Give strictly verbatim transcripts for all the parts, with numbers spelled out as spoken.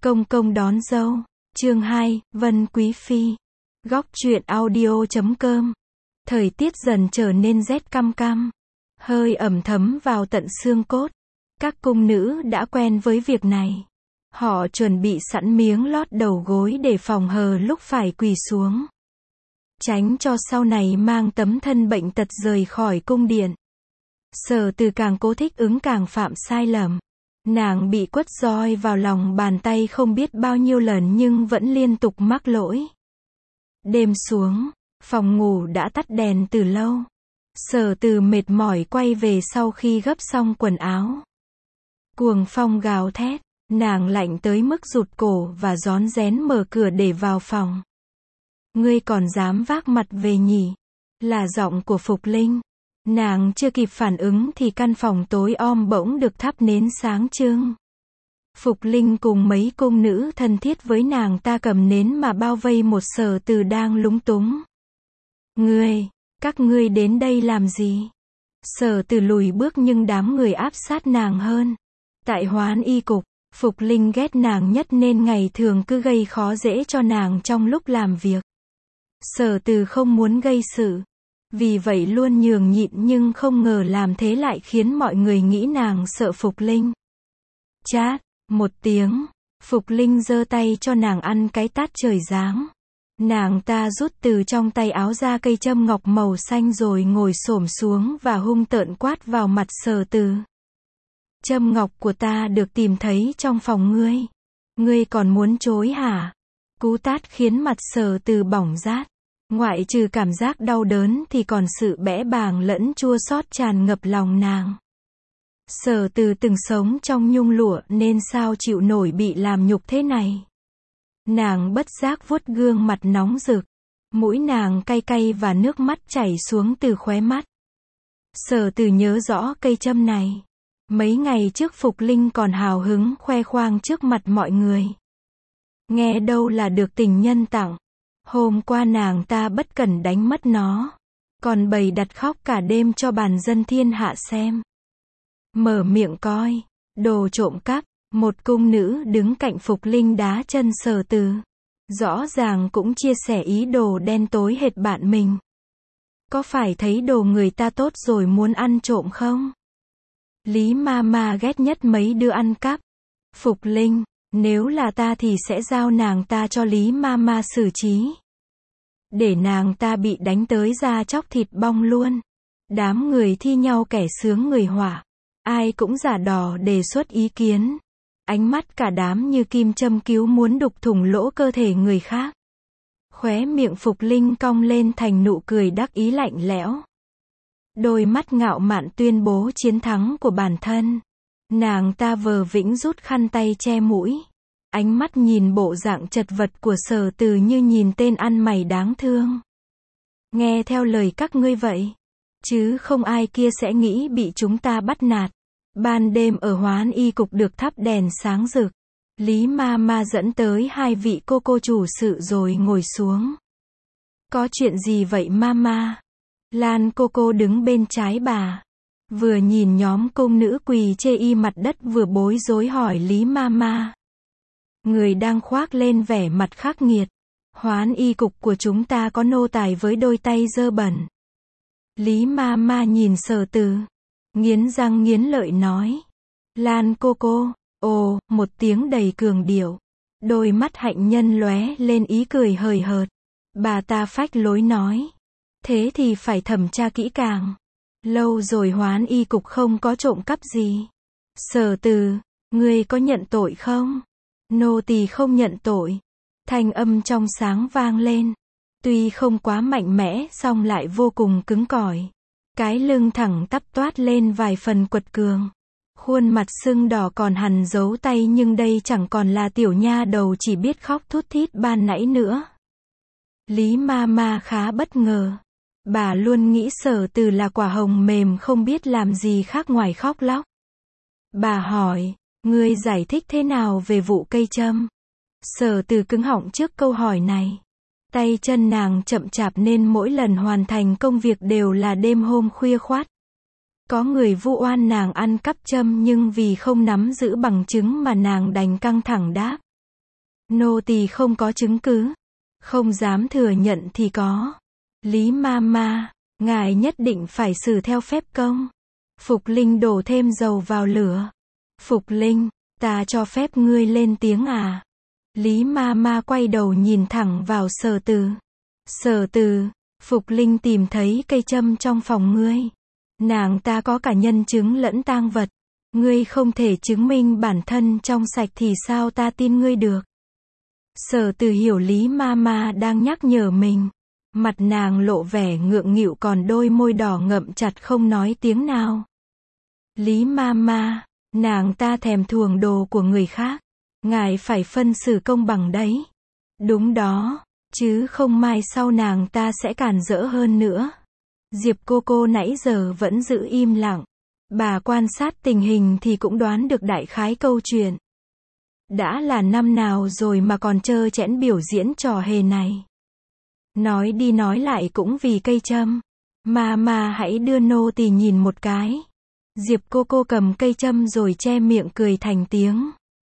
Công công đón dâu. Chương hai, Vân Quý Phi. Góc truyện audio chấm com. Thời tiết dần trở nên rét căm căm. Hơi ẩm thấm vào tận xương cốt. Các cung nữ đã quen với việc này. Họ chuẩn bị sẵn miếng lót đầu gối để phòng hờ lúc phải quỳ xuống. Tránh cho sau này mang tấm thân bệnh tật rời khỏi cung điện. Sở Từ càng cố thích ứng càng phạm sai lầm. Nàng bị quất roi vào lòng bàn tay không biết bao nhiêu lần nhưng vẫn liên tục mắc lỗi. Đêm xuống, phòng ngủ đã tắt đèn từ lâu. Sở Từ mệt mỏi quay về sau khi gấp xong quần áo. Cuồng phong gào thét, nàng lạnh tới mức rụt cổ và rón rén mở cửa để vào phòng. Ngươi còn dám vác mặt về nhỉ? Là giọng của Phục Linh. Nàng chưa kịp phản ứng thì căn phòng tối om bỗng được thắp nến sáng trưng. Phục Linh cùng mấy cung nữ thân thiết với nàng ta cầm nến mà bao vây một Sở Từ đang lúng túng. Ngươi, các ngươi đến đây làm gì? Sở Từ lùi bước nhưng đám người áp sát nàng hơn. Tại Hoán Y cục, Phục Linh ghét nàng nhất nên ngày thường cứ gây khó dễ cho nàng trong lúc làm việc. Sở Từ không muốn gây sự. Vì vậy luôn nhường nhịn nhưng không ngờ làm thế lại khiến mọi người nghĩ nàng sợ Phục Linh. Chát, một tiếng, Phục Linh giơ tay cho nàng ăn cái tát trời giáng. Nàng ta rút từ trong tay áo ra cây châm ngọc màu xanh rồi ngồi xổm xuống và hung tợn quát vào mặt Sở Từ. Châm ngọc của ta được tìm thấy trong phòng ngươi. Ngươi còn muốn chối hả? Cú tát khiến mặt Sở Từ bỏng rát. Ngoại trừ cảm giác đau đớn thì còn sự bẽ bàng lẫn chua xót tràn ngập lòng nàng. Sở Từ từng sống trong nhung lụa nên sao chịu nổi bị làm nhục thế này. Nàng bất giác vuốt gương mặt nóng rực. Mũi nàng cay cay và nước mắt chảy xuống từ khóe mắt. Sở Từ nhớ rõ cây châm này. Mấy ngày trước Phục Linh còn hào hứng khoe khoang trước mặt mọi người. Nghe đâu là được tình nhân tặng. Hôm qua nàng ta bất cẩn đánh mất nó. Còn bày đặt khóc cả đêm cho bàn dân thiên hạ xem. Mở miệng coi. Đồ trộm cắp. Một cung nữ đứng cạnh Phục Linh đá chân Sở Từ. Rõ ràng cũng chia sẻ ý đồ đen tối hệt bạn mình. Có phải thấy đồ người ta tốt rồi muốn ăn trộm không? Lý ma ma ghét nhất mấy đứa ăn cắp. Phục Linh, nếu là ta thì sẽ giao nàng ta cho Lý ma ma xử trí. Để nàng ta bị đánh tới da chóc thịt bong luôn. Đám người thi nhau kẻ sướng người họa. Ai cũng giả đò đề xuất ý kiến. Ánh mắt cả đám như kim châm cứu muốn đục thủng lỗ cơ thể người khác. Khóe miệng Phục Linh cong lên thành nụ cười đắc ý lạnh lẽo. Đôi mắt ngạo mạn tuyên bố chiến thắng của bản thân. Nàng ta vờ vĩnh rút khăn tay che mũi. Ánh mắt nhìn bộ dạng chật vật của Sở Từ như nhìn tên ăn mày đáng thương. Nghe theo lời các ngươi vậy. Chứ không ai kia sẽ nghĩ bị chúng ta bắt nạt. Ban đêm ở Hoán Y cục được thắp đèn sáng rực. Lý ma ma dẫn tới hai vị cô cô chủ sự rồi ngồi xuống. Có chuyện gì vậy mama? Lan cô cô đứng bên trái bà. Vừa nhìn nhóm cung nữ quỳ chê y mặt đất vừa bối rối hỏi Lý ma ma. Người đang khoác lên vẻ mặt khắc nghiệt. Hoán Y cục của chúng ta có nô tài với đôi tay dơ bẩn. Lý ma ma nhìn Sở Từ. Nghiến răng nghiến lợi nói. Lan cô cô, ồ, một tiếng đầy cường điệu. Đôi mắt hạnh nhân lóe lên ý cười hời hợt. Bà ta phách lối nói. Thế thì phải thẩm tra kỹ càng. Lâu rồi Hoán Y cục không có trộm cắp gì. Sở Từ, ngươi có nhận tội không? Nô tỳ không nhận tội. Thanh âm trong sáng vang lên. Tuy không quá mạnh mẽ song lại vô cùng cứng cỏi. Cái lưng thẳng tắp toát lên vài phần quật cường. Khuôn mặt sưng đỏ còn hằn dấu tay nhưng đây chẳng còn là tiểu nha đầu chỉ biết khóc thút thít ban nãy nữa. Lý ma ma khá bất ngờ. Bà luôn nghĩ Sở Từ là quả hồng mềm không biết làm gì khác ngoài khóc lóc. Bà hỏi, ngươi giải thích thế nào về vụ cây châm? Sở Từ cứng họng trước câu hỏi này. Tay chân nàng chậm chạp nên mỗi lần hoàn thành công việc đều là đêm hôm khuya khoắt. Có người vu oan nàng ăn cắp châm nhưng vì không nắm giữ bằng chứng mà nàng đành căng thẳng đáp. Nô tỳ không có chứng cứ. Không dám thừa nhận thì có. Lý ma ma, ngài nhất định phải xử theo phép công. Phục Linh đổ thêm dầu vào lửa. Phục Linh, ta cho phép ngươi lên tiếng à? Lý ma ma quay đầu nhìn thẳng vào Sở Từ. Sở Từ, Phục Linh tìm thấy cây châm trong phòng ngươi. Nàng ta có cả nhân chứng lẫn tang vật. Ngươi không thể chứng minh bản thân trong sạch thì sao ta tin ngươi được? Sở Từ hiểu Lý ma ma đang nhắc nhở mình. Mặt nàng lộ vẻ ngượng nghịu còn đôi môi đỏ ngậm chặt không nói tiếng nào. Lý ma ma, nàng ta thèm thuồng đồ của người khác. Ngài phải phân xử công bằng đấy. Đúng đó, chứ không mai sau nàng ta sẽ cản rỡ hơn nữa. Diệp cô cô nãy giờ vẫn giữ im lặng. Bà quan sát tình hình thì cũng đoán được đại khái câu chuyện. Đã là năm nào rồi mà còn trơ trẽn biểu diễn trò hề này. Nói đi nói lại cũng vì cây châm. Mà mà hãy đưa nô tỳ nhìn một cái. Diệp cô cô cầm cây châm rồi che miệng cười thành tiếng.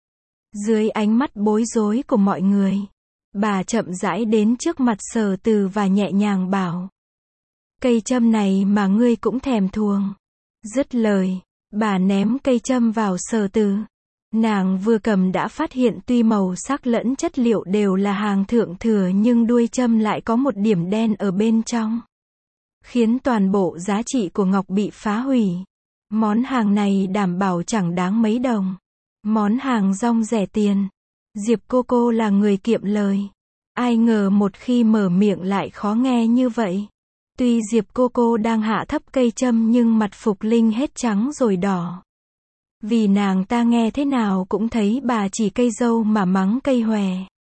Dưới ánh mắt bối rối của mọi người, bà chậm rãi đến trước mặt Sở Từ và nhẹ nhàng bảo. Cây châm này mà ngươi cũng thèm thuồng. Dứt lời, bà ném cây châm vào Sở Từ. Nàng vừa cầm đã phát hiện tuy màu sắc lẫn chất liệu đều là hàng thượng thừa nhưng đuôi châm lại có một điểm đen ở bên trong. Khiến toàn bộ giá trị của ngọc bị phá hủy. Món hàng này đảm bảo chẳng đáng mấy đồng. Món hàng rong rẻ tiền. Diệp cô cô là người kiệm lời. Ai ngờ một khi mở miệng lại khó nghe như vậy. Tuy Diệp cô cô đang hạ thấp cây châm nhưng mặt Phục Linh hết trắng rồi đỏ. Vì nàng ta nghe thế nào cũng thấy bà chỉ cây dâu mà mắng cây hòe.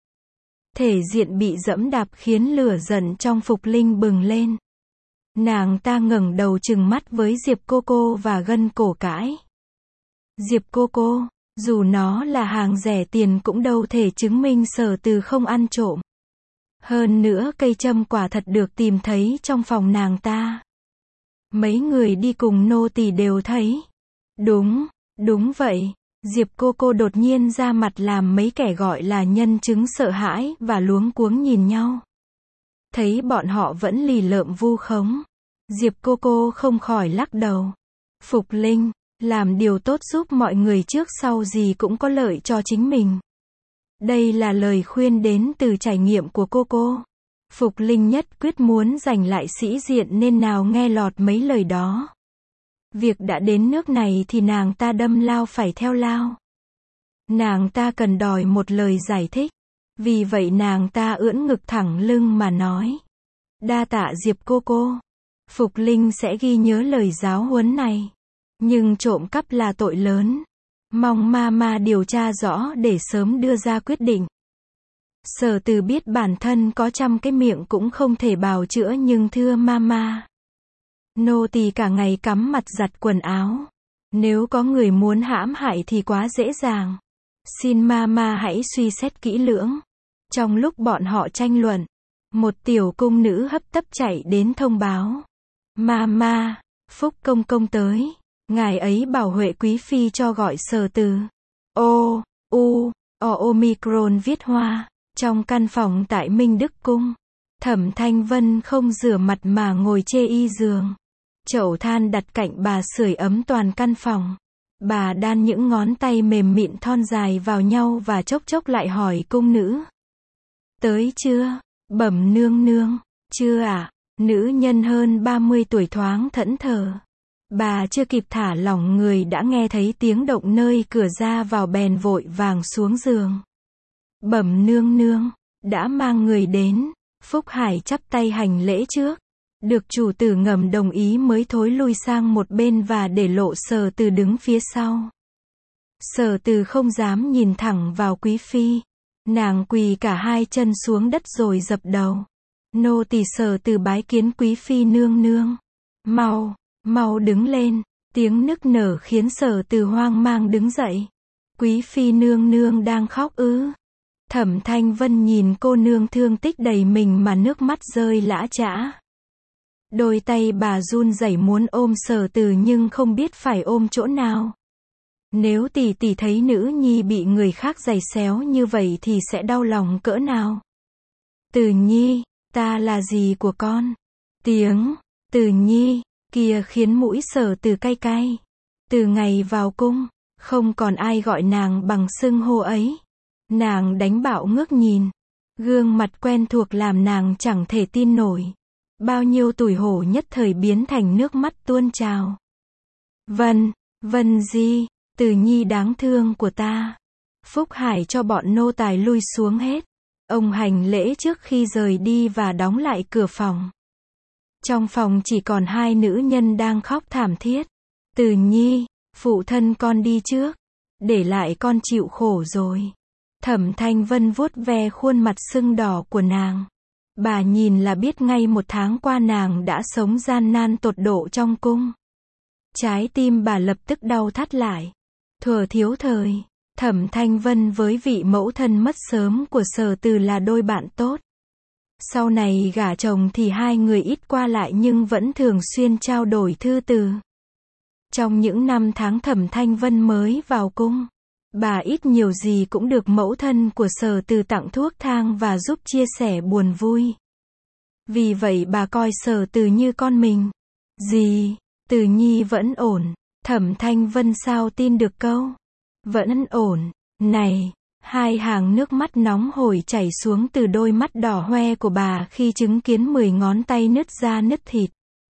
Thể diện bị dẫm đạp khiến lửa giận trong Phục Linh bừng lên. Nàng ta ngẩng đầu trừng mắt với Diệp cô cô và gân cổ cãi. Diệp cô cô, dù nó là hàng rẻ tiền cũng đâu thể chứng minh Sở Từ không ăn trộm. Hơn nữa cây châm quả thật được tìm thấy trong phòng nàng ta. Mấy người đi cùng nô tỳ đều thấy. Đúng, đúng vậy. Diệp cô cô đột nhiên ra mặt làm mấy kẻ gọi là nhân chứng sợ hãi và luống cuống nhìn nhau. Thấy bọn họ vẫn lì lợm vu khống. Diệp cô cô không khỏi lắc đầu. Phục Linh, làm điều tốt giúp mọi người trước sau gì cũng có lợi cho chính mình. Đây là lời khuyên đến từ trải nghiệm của cô cô. Phục Linh nhất quyết muốn giành lại sĩ diện nên nào nghe lọt mấy lời đó. Việc đã đến nước này thì nàng ta đâm lao phải theo lao. Nàng ta cần đòi một lời giải thích. Vì vậy nàng ta ưỡn ngực thẳng lưng mà nói. Đa tạ Diệp cô cô. Phục Linh sẽ ghi nhớ lời giáo huấn này. Nhưng trộm cắp là tội lớn. Mong ma ma điều tra rõ để sớm đưa ra quyết định. Sở Từ biết bản thân có trăm cái miệng cũng không thể bào chữa nhưng thưa ma ma. Nô tỳ cả ngày cắm mặt giặt quần áo. Nếu có người muốn hãm hại thì quá dễ dàng. Xin ma ma hãy suy xét kỹ lưỡng. Trong lúc bọn họ tranh luận, một tiểu cung nữ hấp tấp chạy đến thông báo. Ma ma, Phúc công công tới. Ngài ấy bảo Huệ quý phi cho gọi Sở Từ. O, U, O Omicron viết hoa. Trong căn phòng tại Minh Đức Cung. Thẩm Thanh Vân không rửa mặt mà ngồi chê y giường. Chậu than đặt cạnh bà sưởi ấm toàn căn phòng. Bà đan những ngón tay mềm mịn thon dài vào nhau và chốc chốc lại hỏi cung nữ. Tới chưa? Bẩm nương nương. Chưa ạ. À? Nữ nhân hơn ba mươi tuổi thoáng thẫn thờ. Bà chưa kịp thả lỏng người đã nghe thấy tiếng động nơi cửa ra vào bèn vội vàng xuống giường. Bẩm nương nương, đã mang người đến. Phúc Hải chắp tay hành lễ trước. Được chủ tử ngầm đồng ý mới thối lui sang một bên và để lộ Sở Từ đứng phía sau. Sở Từ không dám nhìn thẳng vào quý phi. Nàng quỳ cả hai chân xuống đất rồi dập đầu. Nô tỳ Sở Từ bái kiến quý phi nương nương. Mau, mau đứng lên. Tiếng nức nở khiến Sở Từ hoang mang đứng dậy. Quý phi nương nương đang khóc ư? Thẩm Thanh Vân nhìn cô nương thương tích đầy mình mà nước mắt rơi lã chã. Đôi tay bà run rẩy muốn ôm Sở Từ nhưng không biết phải ôm chỗ nào. Nếu tỷ tỷ thấy nữ nhi bị người khác giày xéo như vậy thì sẽ đau lòng cỡ nào? Từ Nhi, ta là gì của con? Tiếng Từ Nhi kia khiến mũi Sở Từ cay cay. Từ ngày vào cung, không còn ai gọi nàng bằng xưng hô ấy. Nàng đánh bạo ngước nhìn. Gương mặt quen thuộc làm nàng chẳng thể tin nổi. Bao nhiêu tủi hổ nhất thời biến thành nước mắt tuôn trào. Vân, Vân Di, Từ Nhi đáng thương của ta. Phúc Hải cho bọn nô tài lui xuống hết. Ông hành lễ trước khi rời đi và đóng lại cửa phòng. Trong phòng chỉ còn hai nữ nhân đang khóc thảm thiết. Từ Nhi, phụ thân con đi trước. Để lại con chịu khổ rồi. Thẩm Thanh Vân vuốt ve khuôn mặt sưng đỏ của nàng. Bà nhìn là biết ngay một tháng qua nàng đã sống gian nan tột độ trong cung. Trái tim bà lập tức đau thắt lại. Thuở thiếu thời, Thẩm Thanh Vân với vị mẫu thân mất sớm của Sở Từ là đôi bạn tốt. Sau này gả chồng thì hai người ít qua lại nhưng vẫn thường xuyên trao đổi thư từ. Trong những năm tháng Thẩm Thanh Vân mới vào cung, bà ít nhiều gì cũng được mẫu thân của Sở Từ tặng thuốc thang và giúp chia sẻ buồn vui. Vì vậy bà coi Sở Từ như con mình. Gì? Từ Nhi vẫn ổn. Thẩm Thanh Vân sao tin được câu vẫn ổn này? Hai hàng nước mắt nóng hổi chảy xuống từ đôi mắt đỏ hoe của bà khi chứng kiến mười ngón tay nứt da nứt thịt.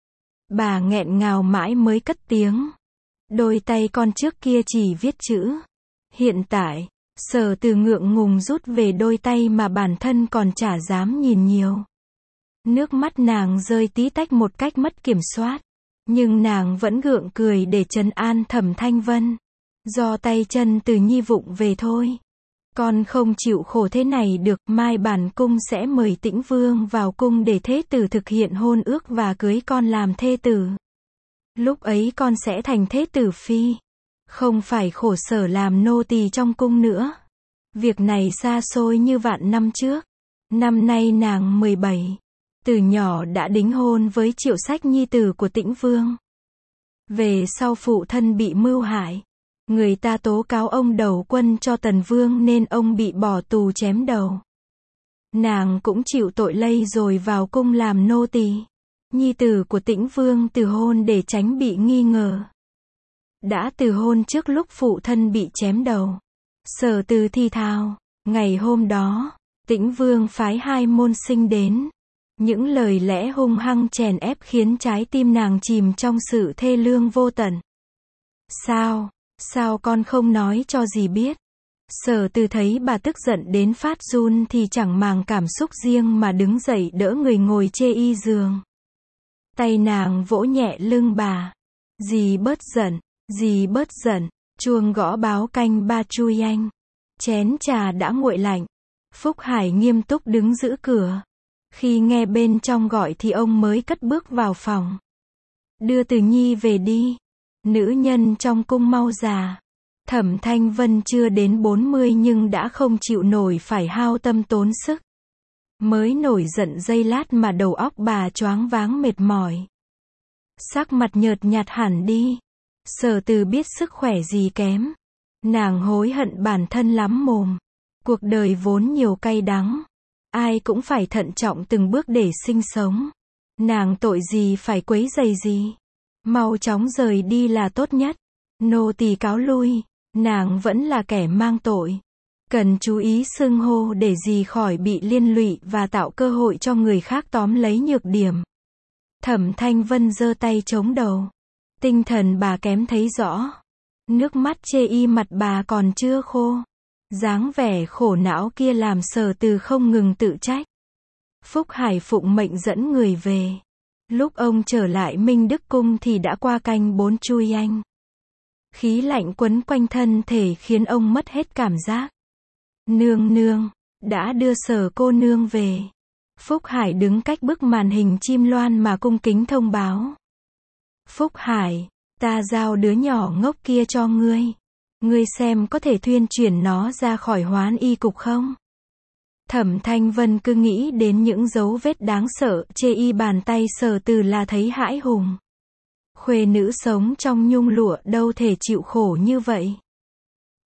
Bà nghẹn ngào mãi mới cất tiếng. Đôi tay con trước kia chỉ viết chữ. Hiện tại, Sở Từ ngượng ngùng rút về đôi tay mà bản thân còn chả dám nhìn nhiều. Nước mắt nàng rơi tí tách một cách mất kiểm soát. Nhưng nàng vẫn gượng cười để trấn an Thẩm Thanh Vân. Do tay chân Từ Nhi vụng về thôi. Con không chịu khổ thế này được, mai bản cung sẽ mời Tĩnh Vương vào cung để thế tử thực hiện hôn ước và cưới con làm thê tử. Lúc ấy con sẽ thành thế tử phi. Không phải khổ sở làm nô tỳ trong cung nữa. Việc này xa xôi như vạn năm trước. Năm nay nàng mười bảy. Từ nhỏ đã đính hôn với Triệu Sách nhi tử của Tĩnh Vương. Về sau phụ thân bị mưu hại. Người ta tố cáo ông đầu quân cho Tần Vương nên ông bị bỏ tù chém đầu. Nàng cũng chịu tội lây rồi vào cung làm nô tỳ. Nhi tử của Tĩnh Vương từ hôn để tránh bị nghi ngờ. Đã từ hôn trước lúc phụ thân bị chém đầu. Sở Từ thi thào. Ngày hôm đó, Tĩnh Vương phái hai môn sinh đến. Những lời lẽ hung hăng chèn ép khiến trái tim nàng chìm trong sự thê lương vô tận. Sao? Sao con không nói cho dì biết? Sở Từ thấy bà tức giận đến phát run thì chẳng màng cảm xúc riêng mà đứng dậy đỡ người ngồi chê y giường. Tay nàng vỗ nhẹ lưng bà. Dì bớt giận, dì bớt giận. Chuông gõ báo canh ba chui anh. Chén trà đã nguội lạnh. Phúc Hải nghiêm túc đứng giữ cửa. Khi nghe bên trong gọi thì ông mới cất bước vào phòng. Đưa Từ Nhi về đi. Nữ nhân trong cung mau già. Thẩm Thanh Vân chưa đến bốn mươi nhưng đã không chịu nổi phải hao tâm tốn sức. Mới nổi giận giây lát mà đầu óc bà choáng váng mệt mỏi. Sắc mặt nhợt nhạt hẳn đi. Sở Từ biết sức khỏe gì kém. Nàng hối hận bản thân lắm mồm. Cuộc đời vốn nhiều cay đắng. Ai cũng phải thận trọng từng bước để sinh sống. Nàng tội gì phải quấy rầy gì. Mau chóng rời đi là tốt nhất. Nô tỳ cáo lui. Nàng vẫn là kẻ mang tội. Cần chú ý xưng hô để gì khỏi bị liên lụy và tạo cơ hội cho người khác tóm lấy nhược điểm. Thẩm Thanh Vân giơ tay chống đầu. Tinh thần bà kém thấy rõ. Nước mắt chê y mặt bà còn chưa khô. Dáng vẻ khổ não kia làm Sở Từ không ngừng tự trách. Phúc Hải phụng mệnh dẫn người về. Lúc ông trở lại Minh Đức Cung thì đã qua canh bốn chui anh. Khí lạnh quấn quanh thân thể khiến ông mất hết cảm giác. Nương nương, đã đưa Sở cô nương về. Phúc Hải đứng cách bức màn hình chim loan mà cung kính thông báo. Phúc Hải, ta giao đứa nhỏ ngốc kia cho ngươi. Ngươi xem có thể thuyên chuyển nó ra khỏi Hoán Y cục không? Thẩm Thanh Vân cứ nghĩ đến những dấu vết đáng sợ chê y bàn tay Sở Từ là thấy hãi hùng. Khuê nữ sống trong nhung lụa đâu thể chịu khổ như vậy.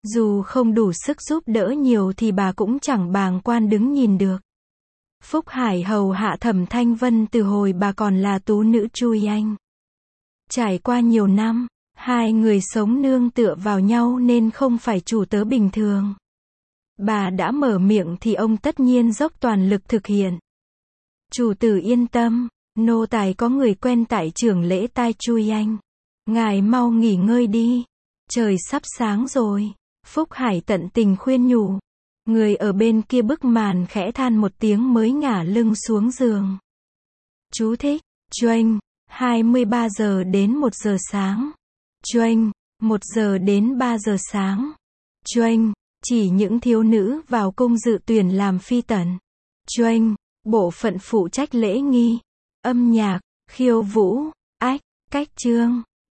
Dù không đủ sức giúp đỡ nhiều thì bà cũng chẳng bàng quan đứng nhìn được. Phúc Hải hầu hạ Thẩm Thanh Vân từ hồi bà còn là tú nữ Chui Anh. Trải qua nhiều năm, hai người sống nương tựa vào nhau nên không phải chủ tớ bình thường. Bà đã mở miệng thì ông tất nhiên dốc toàn lực thực hiện. Chủ tử yên tâm, nô tài có người quen tại trưởng lễ tai Chui Anh. Ngài mau nghỉ ngơi đi. Trời sắp sáng rồi. Phúc Hải tận tình khuyên nhủ. Người ở bên kia bức màn khẽ than một tiếng mới ngả lưng xuống giường. Chú thích. Choanh. hai mươi ba giờ đến một giờ sáng. Choanh. một giờ đến ba giờ sáng. Choanh. Chỉ những thiếu nữ vào cung dự tuyển làm phi tần. Choanh. Bộ phận phụ trách lễ nghi, âm nhạc, khiêu vũ, ách, cách chương.